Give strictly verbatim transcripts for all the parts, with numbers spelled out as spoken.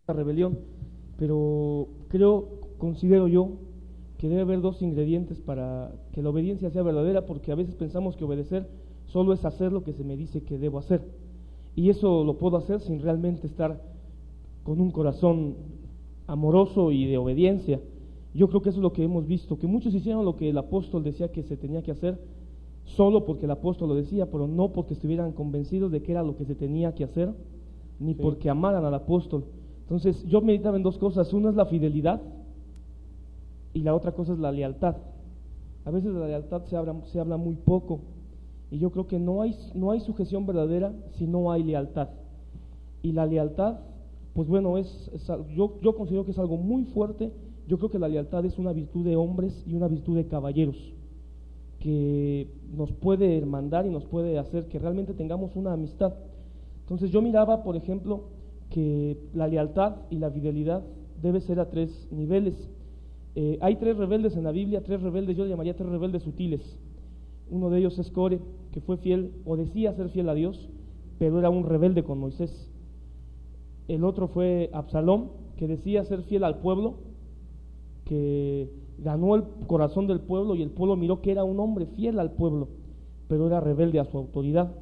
la rebelión, pero creo, considero yo, que debe haber dos ingredientes para que la obediencia sea verdadera, porque a veces pensamos que obedecer solo es hacer lo que se me dice que debo hacer, y eso lo puedo hacer sin realmente estar con un corazón amoroso y de obediencia. Yo creo que eso es lo que hemos visto, que muchos hicieron lo que el apóstol decía que se tenía que hacer, solo porque el apóstol lo decía, pero no porque estuvieran convencidos de que era lo que se tenía que hacer, ni sí. porque amaran al apóstol. Entonces yo meditaba en dos cosas, una es la fidelidad y la otra cosa es la lealtad. A veces de la lealtad se habla, se habla muy poco, y yo creo que no hay, no hay sujeción verdadera si no hay lealtad. Y la lealtad, pues bueno, es, es yo, yo considero que es algo muy fuerte. Yo creo que la lealtad es una virtud de hombres y una virtud de caballeros, que nos puede hermandar y nos puede hacer que realmente tengamos una amistad. Entonces yo miraba, por ejemplo, que la lealtad y la fidelidad debe ser a tres niveles. Eh, hay tres rebeldes en la Biblia, tres rebeldes, yo le llamaría tres rebeldes sutiles. Uno de ellos es Core, que fue fiel o decía ser fiel a Dios, pero era un rebelde con Moisés. El otro fue Absalón, que decía ser fiel al pueblo, que ganó el corazón del pueblo y el pueblo miró que era un hombre fiel al pueblo, pero era rebelde a su autoridad.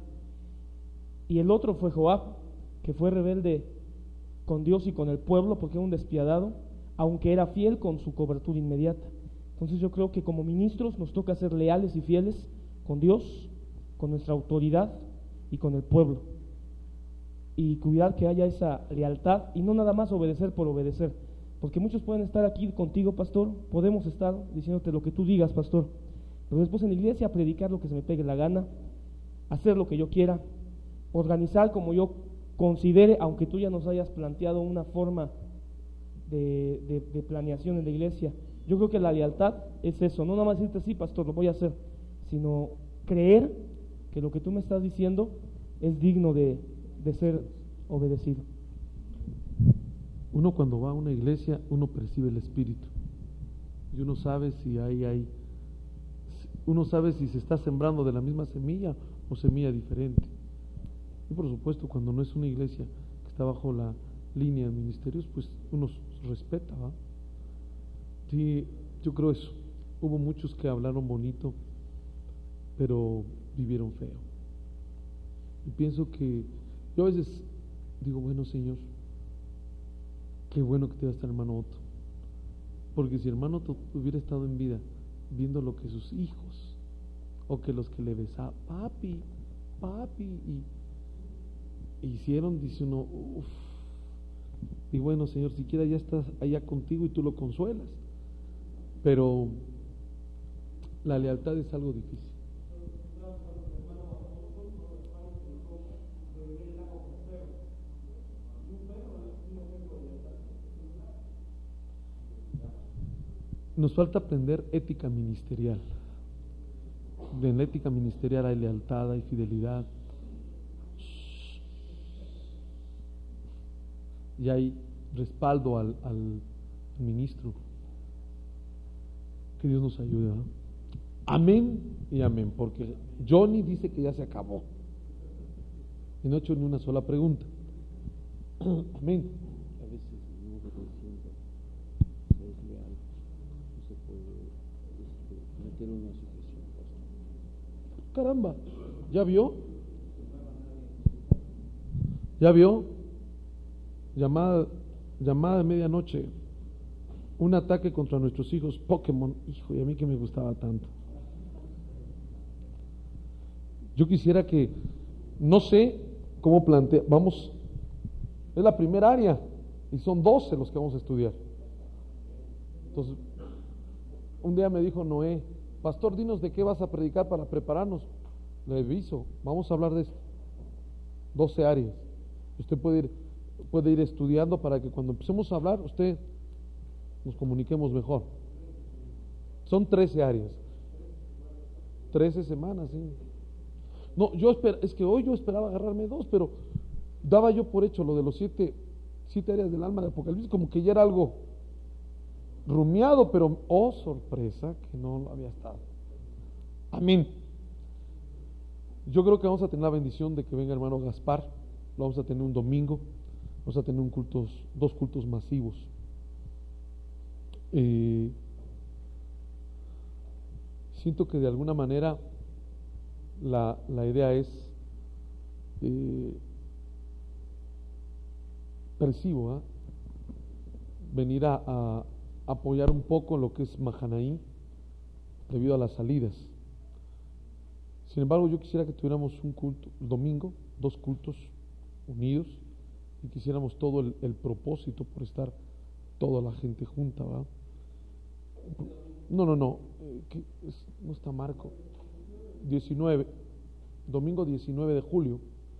Y el otro fue Joab, que fue rebelde con Dios y con el pueblo porque era un despiadado, aunque era fiel con su cobertura inmediata. Entonces yo creo que como ministros nos toca ser leales y fieles con Dios, con nuestra autoridad y con el pueblo, y cuidar que haya esa lealtad y no nada más obedecer por obedecer, porque muchos pueden estar aquí contigo, pastor, podemos estar diciéndote lo que tú digas, pastor, pero después en la iglesia predicar lo que se me pegue la gana, hacer lo que yo quiera, organizar como yo considere, aunque tú ya nos hayas planteado una forma de, de, de planeación en la iglesia. Yo creo que la lealtad es eso, no nada más decirte sí, pastor, lo voy a hacer, sino creer que lo que tú me estás diciendo es digno de, de ser obedecido. Uno cuando va a una iglesia, uno percibe el espíritu y uno sabe si hay, hay uno sabe si se está sembrando de la misma semilla o semilla diferente. Y por supuesto, cuando no es una iglesia que está bajo la línea de ministerios, pues uno respeta, ¿va? Sí, yo creo eso. Hubo muchos que hablaron bonito, pero vivieron feo. Y pienso que yo a veces digo, bueno, Señor, qué bueno que te va a estar hermano Otto, porque si hermano Otto hubiera estado en vida viendo lo que sus hijos o que los que le besaban, papi, papi, y hicieron, dice uno, uff, y bueno, Señor, siquiera ya estás allá contigo y tú lo consuelas, pero la lealtad es algo difícil. Nos falta aprender ética ministerial. En la ética ministerial hay lealtad, hay fidelidad y hay respaldo al, al ministro. Que Dios nos ayude, ¿no? Amén y amén, porque Johnny dice que ya se acabó y no he hecho ni una sola pregunta. Amén. A veces no obedeciendo se es leal, no se puede este, meter una sujeción, pastor. Caramba, ¿ya vio? ¿Ya vio? Llamada, llamada de medianoche, un ataque contra nuestros hijos, Pokémon, hijo, y a mí que me gustaba tanto. Yo quisiera que, no sé cómo plantea, vamos, es la primera área y son doce los que vamos a estudiar. Entonces, un día me dijo Noé, pastor, dinos de qué vas a predicar para prepararnos. Le aviso, vamos a hablar de esto. doce áreas. Usted puede ir, puede ir estudiando para que cuando empecemos a hablar, usted nos comuniquemos mejor. Son trece áreas. trece semanas, sí. No, yo esper, es que hoy yo esperaba agarrarme dos, pero daba yo por hecho lo de los siete, siete áreas del alma de Apocalipsis, como que ya era algo rumiado, pero oh sorpresa, que no lo había estado. Amén. Yo creo que vamos a tener la bendición de que venga hermano Gaspar, lo vamos a tener un domingo, Vamos a tener un cultos, dos cultos masivos. Eh, siento que de alguna manera la, la idea es, eh, percibo, ¿eh? venir a, a apoyar un poco lo que es Mahanaim debido a las salidas. Sin embargo, yo quisiera que tuviéramos un culto, el domingo, dos cultos unidos, y quisiéramos todo el, el propósito por estar toda la gente junta, ¿va? No, no, no, eh, ¿qué es? No está Marco. diecinueve, domingo diecinueve de julio.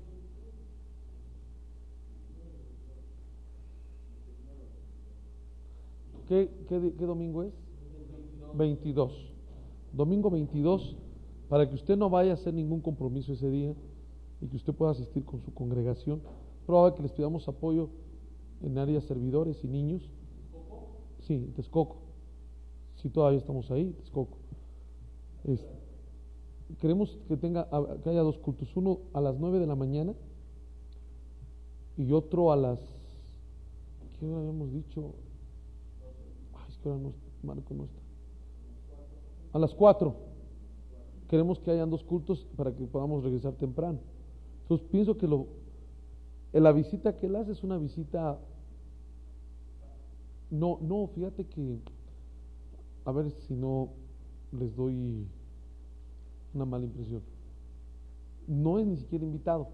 ¿Qué, qué, qué domingo es? veintidós. Domingo veintidós, para que usted no vaya a hacer ningún compromiso ese día y que usted pueda asistir con su congregación. Probable que les pidamos apoyo en áreas servidores y niños. Sí, Texcoco. Si todavía estamos ahí, Texcoco. Es, queremos que tenga, que haya dos cultos, uno a las nueve de la mañana y otro a las, ¿qué hora habíamos dicho? Ay, es que ahora no, Marco no está. A las cuatro. Queremos que hayan dos cultos para que podamos regresar temprano. Entonces pienso que lo, la visita que él hace es una visita, no, no, fíjate que, a ver si no les doy una mala impresión. No es ni siquiera invitado.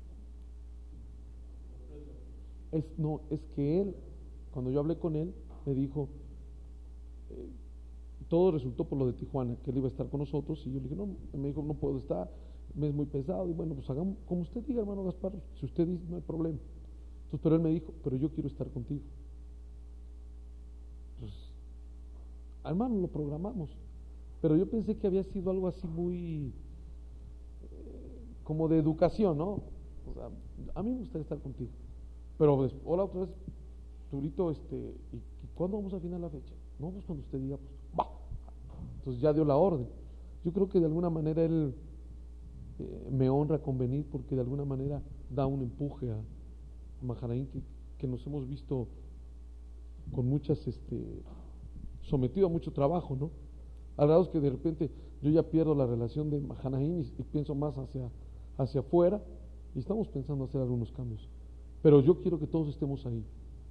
Es, no, es que él, cuando yo hablé con él, me dijo, eh, todo resultó por lo de Tijuana, que él iba a estar con nosotros, y yo le dije, no, me dijo, no puedo estar, me es muy pesado, y bueno, pues hagamos como usted diga, hermano Gaspar, si usted dice, no hay problema. Entonces, pero él me dijo, pero yo quiero estar contigo. Entonces, hermano, lo programamos, pero yo pensé que había sido algo así muy, eh, como de educación, ¿no? O sea, a mí me gustaría estar contigo, pero pues, hola otra vez, Turito, este, ¿y, y cuándo vamos a afinar la fecha? No, pues cuando usted diga, pues, va. Entonces ya dio la orden. Yo creo que de alguna manera él eh, me honra con venir, porque de alguna manera da un empuje a Mahanaim, que, que nos hemos visto con muchas, este, sometido a mucho trabajo, ¿no? Al grado que de repente yo ya pierdo la relación de Mahanaim y, y pienso más hacia, hacia afuera, y estamos pensando hacer algunos cambios. Pero yo quiero que todos estemos ahí.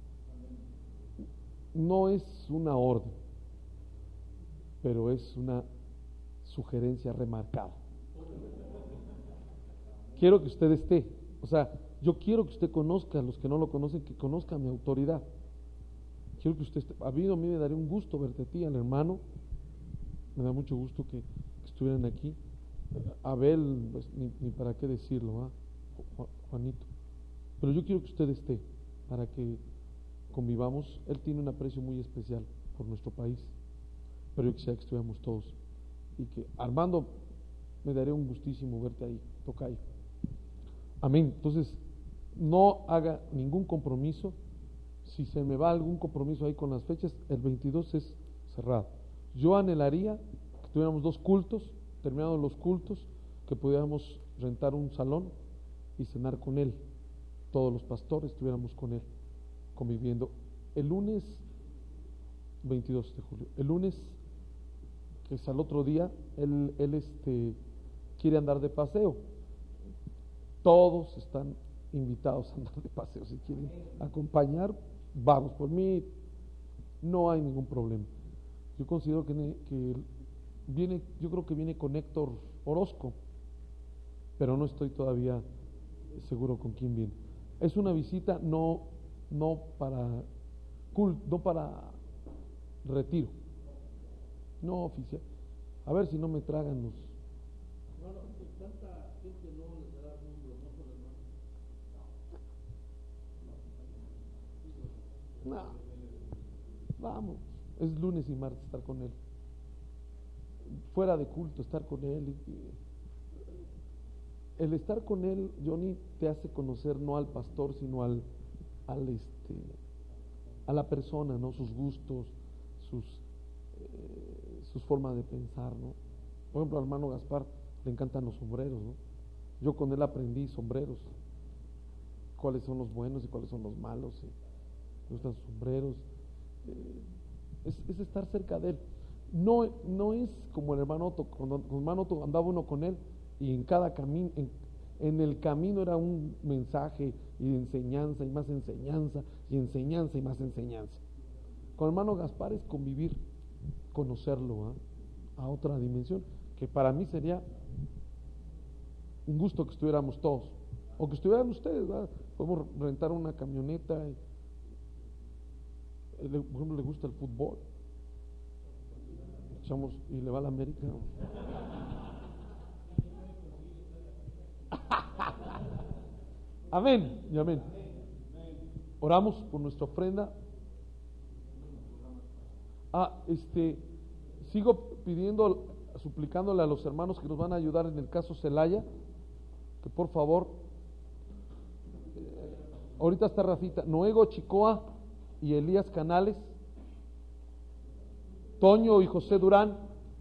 No es una orden, pero es una sugerencia remarcada. Quiero que usted esté, o sea, yo quiero que usted conozca, a los que no lo conocen, que conozcan mi autoridad. Quiero que usted esté. A mí, a mí me daría un gusto verte a ti, al hermano, me da mucho gusto que, que estuvieran aquí. Abel, pues, ni, ni para qué decirlo, ¿eh? Juanito. Pero yo quiero que usted esté, para que convivamos. Él tiene un aprecio muy especial por nuestro país, pero yo quisiera que estuviéramos todos, y que Armando, me daría un gustísimo verte ahí, tocayo. Amén. Entonces, no haga ningún compromiso. Si se me va algún compromiso ahí con las fechas, el veintidós es cerrado. Yo anhelaría que tuviéramos dos cultos, terminados los cultos, que pudiéramos rentar un salón y cenar con él, todos los pastores estuviéramos con él, conviviendo. El lunes veintidós de julio, el lunes, que es al otro día, él, él este, quiere andar de paseo. Todos están invitados a andar de paseo. Si quieren acompañar, vamos. Por mí no hay ningún problema. Yo considero que, que viene, yo creo que viene con Héctor Orozco, pero no estoy todavía seguro con quién viene. Es una visita no, no para cult, no para retiro, no oficial. A ver si no me tragan los. No, no, pues tanta gente no les dará muy bromoso, hermano. No, vamos, es lunes y martes estar con él. Fuera de culto, estar con él. Y, y, el estar con él, Johnny, te hace conocer no al pastor, sino al, al este, a la persona, ¿no? Sus gustos, sus, eh, sus formas de pensar, ¿no? Por ejemplo, al hermano Gaspar le encantan los sombreros, ¿no? Yo con él aprendí sombreros. cuáles son los buenos y cuáles son los malos, y me gustan sus sombreros. Eh, es, es estar cerca de él. No, no es como el hermano Otto. Cuando el hermano Otto andaba uno con él y en cada camino, en, en el camino era un mensaje y enseñanza y más enseñanza y enseñanza y más enseñanza. Con el hermano Gaspar es convivir, conocerlo, ¿eh? A otra dimensión, que para mí sería un gusto que estuviéramos todos, o que estuvieran ustedes, ¿verdad? Podemos rentar una camioneta y, por ejemplo, le gusta el fútbol, echamos y le va a la América. Amén y amén. Oramos por nuestra ofrenda. Ah, este, sigo pidiendo, suplicándole a los hermanos que nos van a ayudar en el caso Celaya, que por favor, eh, ahorita está Rafita, Noego Chicoa y Elías Canales, Toño y José Durán,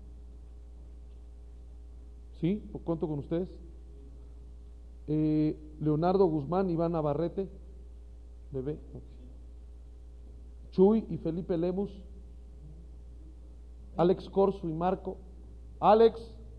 ¿sí? ¿Cuento con ustedes? Eh, Leonardo Guzmán, Iván Navarrete, bebé, okay. Chuy y Felipe Lemus, Alex Corso y Marco, Alex,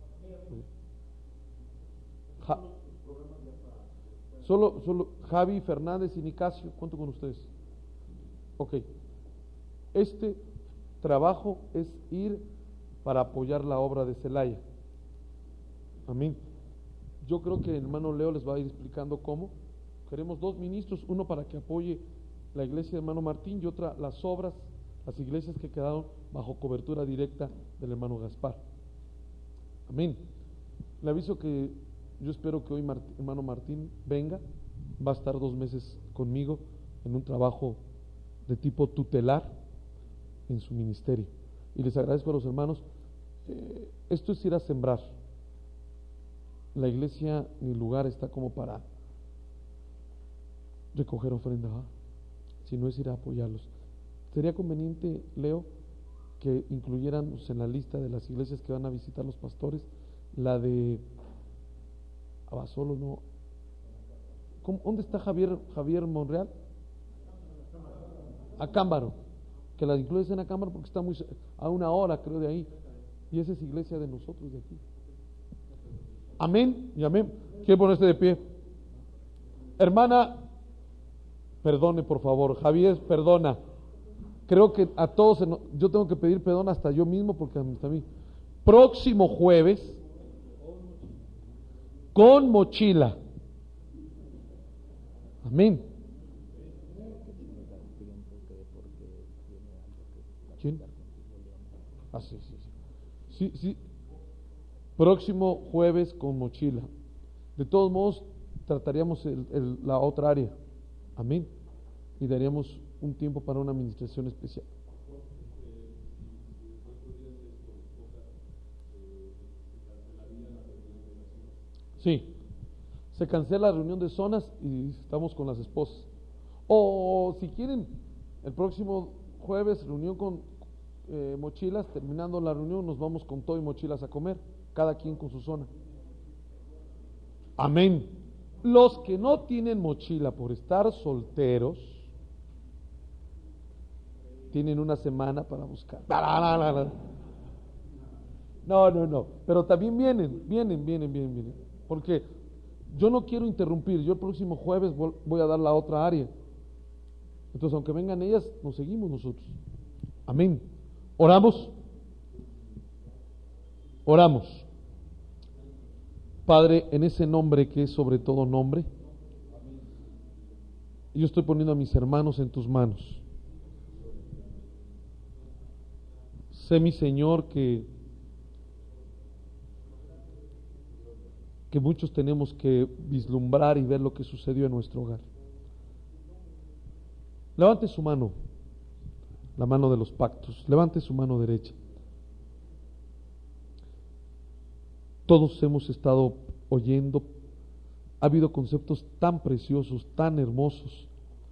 ja, solo, solo Javi Fernández y Nicasio, ¿cuánto con ustedes? Ok, este trabajo es ir para apoyar la obra de Celaya. Amén. Yo creo que el hermano Leo les va a ir explicando cómo. Queremos dos ministros, uno para que apoye la iglesia de hermano Martín y otra las obras, las iglesias que quedaron bajo cobertura directa del hermano Gaspar. Amén. Le aviso que yo espero que hoy Martín, hermano Martín venga, va a estar dos meses conmigo en un trabajo de tipo tutelar en su ministerio. Y les agradezco a los hermanos. Eh, esto es ir a sembrar. La iglesia, mi lugar está como para recoger ofrenda, ¿va? Si no es ir a apoyarlos. Sería conveniente, Leo, que incluyeran pues, en la lista de las iglesias que van a visitar los pastores, la de Abasolo, ¿no? ¿Cómo, ¿Dónde está Javier, Javier Monreal? Acámbaro, que la incluyes en Acámbaro porque está muy a una hora creo de ahí, y esa es iglesia de nosotros de aquí. Amén y amén. ¿Quiere ponerse de pie? Hermana, perdone por favor. Javier, perdona. Creo que a todos, yo tengo que pedir perdón hasta yo mismo porque hasta a mí. Próximo jueves, con mochila. Amén. ¿Quién? Ah, sí, sí, sí. Sí, sí. Próximo jueves con mochila. De todos modos, trataríamos el, el, la otra área. Amén. Y daríamos un tiempo para una administración especial. Sí. Se cancela la reunión de zonas y estamos con las esposas. O si quieren, el próximo jueves reunión con eh, mochilas. Terminando la reunión nos vamos con todo y mochilas a comer. Cada quien con su zona. Amén. Los que no tienen mochila por estar solteros, tienen una semana para buscar. No, no, no. Pero también vienen, vienen, vienen, vienen, vienen. Porque yo no quiero interrumpir. Yo el próximo jueves voy a dar la otra área. Entonces, aunque vengan ellas, nos seguimos nosotros. Amén. Oramos. Oramos. Padre, en ese nombre que es sobre todo nombre, yo estoy poniendo a mis hermanos en tus manos. Sé, mi Señor, que, que muchos tenemos que vislumbrar y ver lo que sucedió en nuestro hogar. Levante su mano, la mano de los pactos, levante su mano derecha. Todos hemos estado oyendo, ha habido conceptos tan preciosos, tan hermosos,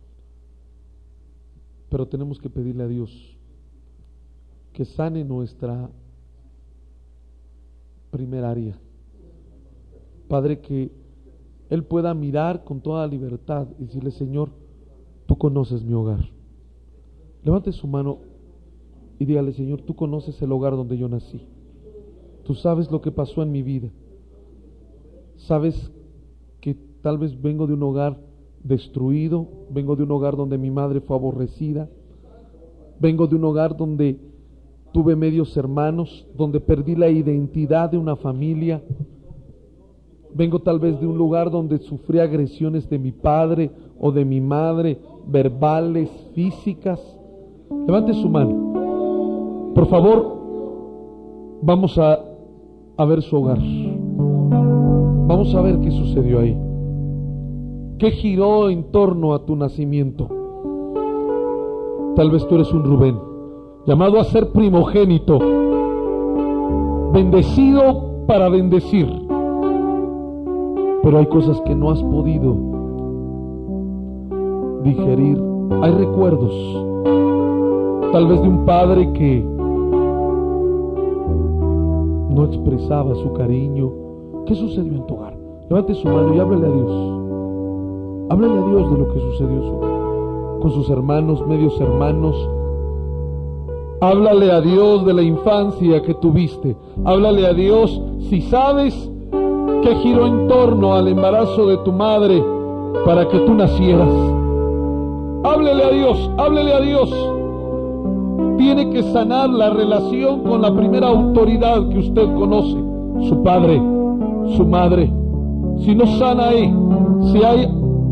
pero tenemos que pedirle a Dios que sane nuestra primer área. Padre, que él pueda mirar con toda libertad y decirle: Señor, tú conoces mi hogar. Levante su mano y dígale: Señor, tú conoces el hogar donde yo nací. Tú sabes lo que pasó en mi vida. Sabes que tal vez vengo de un hogar destruido, vengo de un hogar donde mi madre fue aborrecida, vengo de un hogar donde tuve medios hermanos, donde perdí la identidad de una familia. Vengo tal vez de un lugar donde sufrí agresiones de mi padre o de mi madre, verbales, físicas. Levante su mano. Por favor, vamos a, a ver su hogar. Vamos a ver qué sucedió ahí. ¿Qué giró en torno a tu nacimiento? Tal vez tú eres un Rubén, llamado a ser primogénito, bendecido para bendecir, pero hay cosas que no has podido digerir. Hay recuerdos, tal vez de un padre que no expresaba su cariño. ¿Qué sucedió en tu hogar? Levante su mano y háblale a Dios. Háblale a Dios de lo que sucedió en su hogar, con sus hermanos, medios hermanos. Háblale a Dios de la infancia que tuviste. Háblale a Dios si sabes que giró en torno al embarazo de tu madre para que tú nacieras. Háblele a Dios, háblele a Dios. Tiene que sanar la relación con la primera autoridad que usted conoce, su padre, su madre. Si no sana ahí, si hay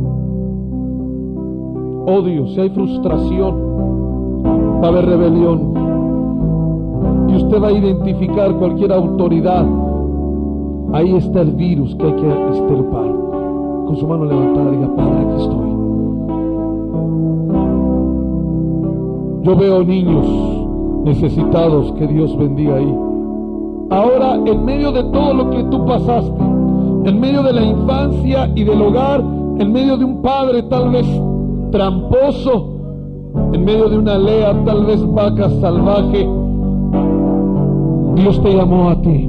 odio, si hay frustración, va a haber rebelión. Y usted va a identificar cualquier autoridad. Ahí está el virus que hay que extirpar. Con su mano levantada diga: Padre, aquí estoy. Yo veo niños necesitados, que Dios bendiga ahí. Ahora, en medio de todo lo que tú pasaste, en medio de la infancia y del hogar, en medio de un padre tal vez tramposo, en medio de una Lea tal vez vaca salvaje, Dios te llamó a ti.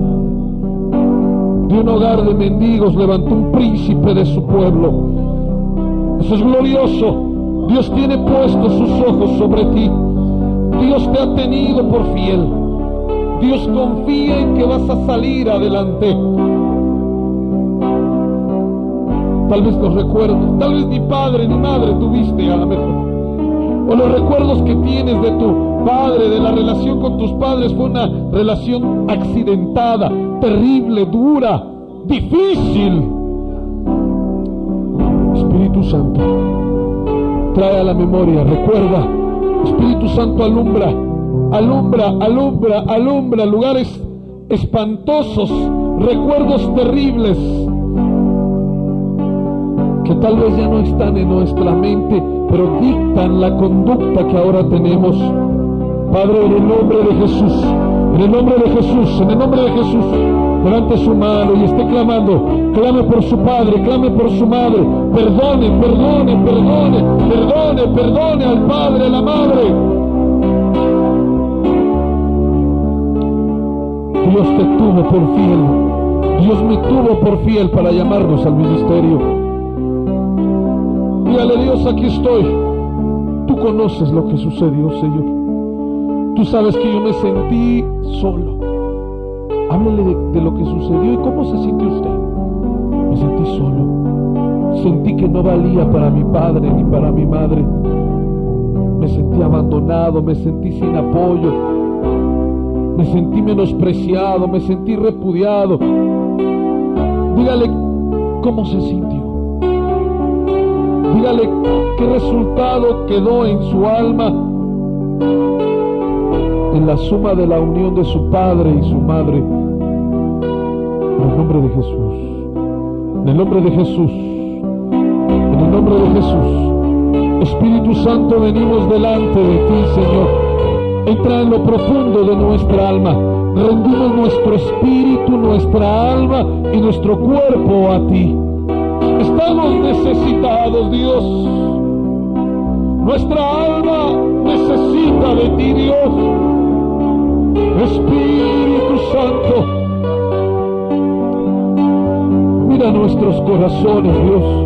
De un hogar de mendigos levantó un príncipe de su pueblo. Eso es glorioso. Dios tiene puestos sus ojos sobre ti. Dios te ha tenido por fiel. Dios confía en que vas a salir adelante. Tal vez los recuerdos, tal vez ni padre ni madre tuviste a lo mejor, o los recuerdos que tienes de tu padre, de la relación con tus padres, fue una relación accidentada, terrible, dura, difícil. Espíritu Santo, trae a la memoria, recuerda. Espíritu Santo, alumbra, alumbra, alumbra, alumbra lugares espantosos, recuerdos terribles que tal vez ya no están en nuestra mente, pero dictan la conducta que ahora tenemos. Padre, en el nombre de Jesús, en el nombre de Jesús, en el nombre de Jesús, levante su mano y esté clamando. Clame por su padre, clame por su madre. Perdone, perdone, perdone, perdone, perdone al padre, a la madre. Dios te tuvo por fiel. Dios me tuvo por fiel para llamarnos al ministerio. Dígale: Dios, aquí estoy. Tú conoces lo que sucedió, Señor. Tú sabes que yo me sentí solo. Háblele de, de lo que sucedió y cómo se sintió usted. Me sentí solo. Sentí que no valía para mi padre ni para mi madre. Me sentí abandonado, me sentí sin apoyo. Me sentí menospreciado, me sentí repudiado. Dígale cómo se sintió. Dígale qué resultado quedó en su alma en la suma de la unión de su padre y su madre. En el nombre de Jesús, en el nombre de Jesús, en el nombre de Jesús. Espíritu Santo, venimos delante de ti, Señor. Entra en lo profundo de nuestra alma. Rendimos nuestro espíritu, nuestra alma y nuestro cuerpo a ti. Estamos necesitados, Dios. Nuestra alma necesita de ti, Dios. Espíritu Santo, mi Mira nuestros corazones, Dios.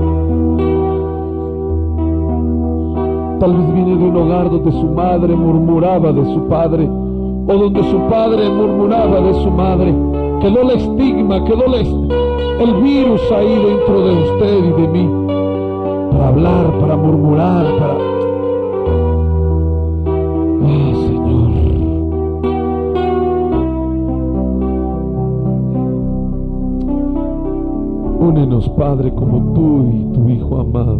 Tal vez viene de un hogar donde su madre murmuraba de su padre, o donde su padre murmuraba de su madre. Quedó el estigma, quedó el virus ahí dentro de usted y de mí, para hablar, para murmurar, para... Ah, Señor. Únenos, Padre, como tú y tu Hijo amado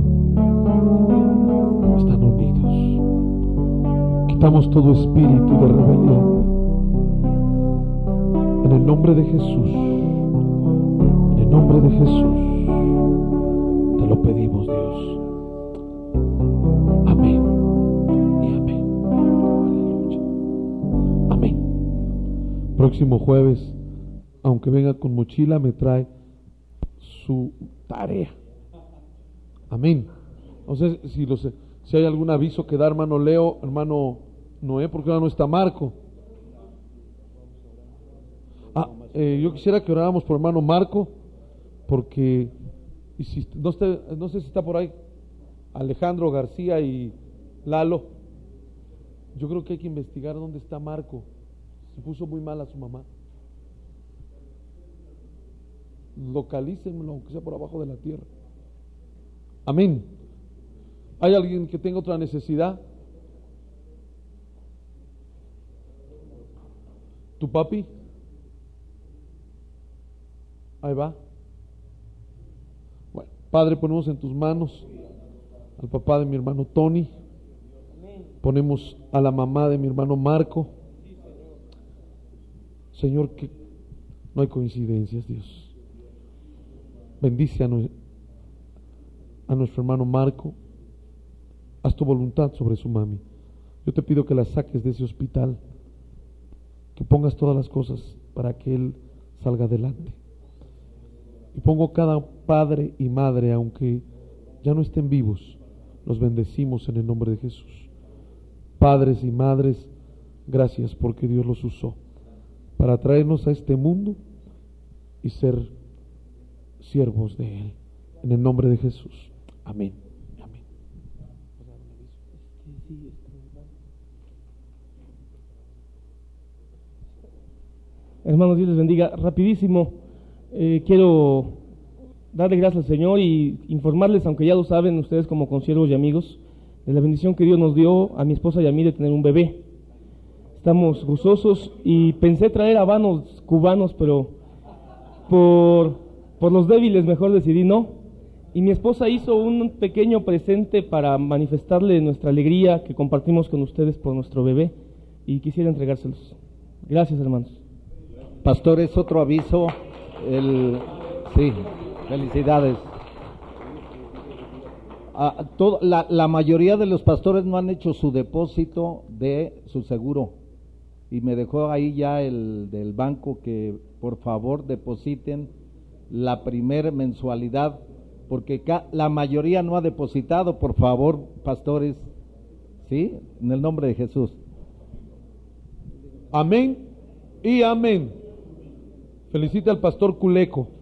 están unidos. Quitamos todo espíritu de rebelión. En el nombre de Jesús, en el nombre de Jesús, te lo pedimos, Dios. Amén y amén. Aleluya. Amén. Próximo jueves, aunque venga con mochila, me trae su tarea. Amén. No sé si, los, si hay algún aviso que da hermano Leo, hermano Noé, porque ahora no está Marco. Ah, eh, yo quisiera que oráramos por hermano Marco, porque y si, no, esté, no sé si está por ahí Alejandro García y Lalo. Yo creo que hay que investigar dónde está Marco. Se puso muy mal a su mamá. Localícenlo, aunque sea por abajo de la tierra. Amén. ¿Hay alguien que tenga otra necesidad? ¿Tu papi? Ahí va. Bueno, Padre, ponemos en tus manos al papá de mi hermano Tony. Ponemos a la mamá de mi hermano Marco. Señor, que no hay coincidencias, Dios. Bendice a, no, a nuestro hermano Marco. Haz tu voluntad sobre su mami. Yo te pido que la saques de ese hospital, que pongas todas las cosas para que él salga adelante. Y pongo cada padre y madre, aunque ya no estén vivos, los bendecimos en el nombre de Jesús. Padres y madres, gracias porque Dios los usó para traernos a este mundo y ser siervos de Él. En el nombre de Jesús. Amén. Amén. Hermanos, Dios les bendiga. Rapidísimo, eh, quiero darle gracias al Señor y informarles, aunque ya lo saben ustedes como consiervos y amigos, de la bendición que Dios nos dio a mi esposa y a mí de tener un bebé. Estamos gozosos y pensé traer habanos cubanos, pero por, por los débiles mejor decidí no. Y mi esposa hizo un pequeño presente para manifestarle nuestra alegría que compartimos con ustedes por nuestro bebé y quisiera entregárselos. Gracias, hermanos. Pastores, otro aviso. El, sí, felicidades. Ah, todo, la, la mayoría de los pastores no han hecho su depósito de su seguro. Y me dejó ahí ya el del banco que por favor depositen la primer mensualidad, porque ca- la mayoría no ha depositado. Por favor, pastores, ¿sí? En el nombre de Jesús. Amén y amén. Felicita al pastor Culeco.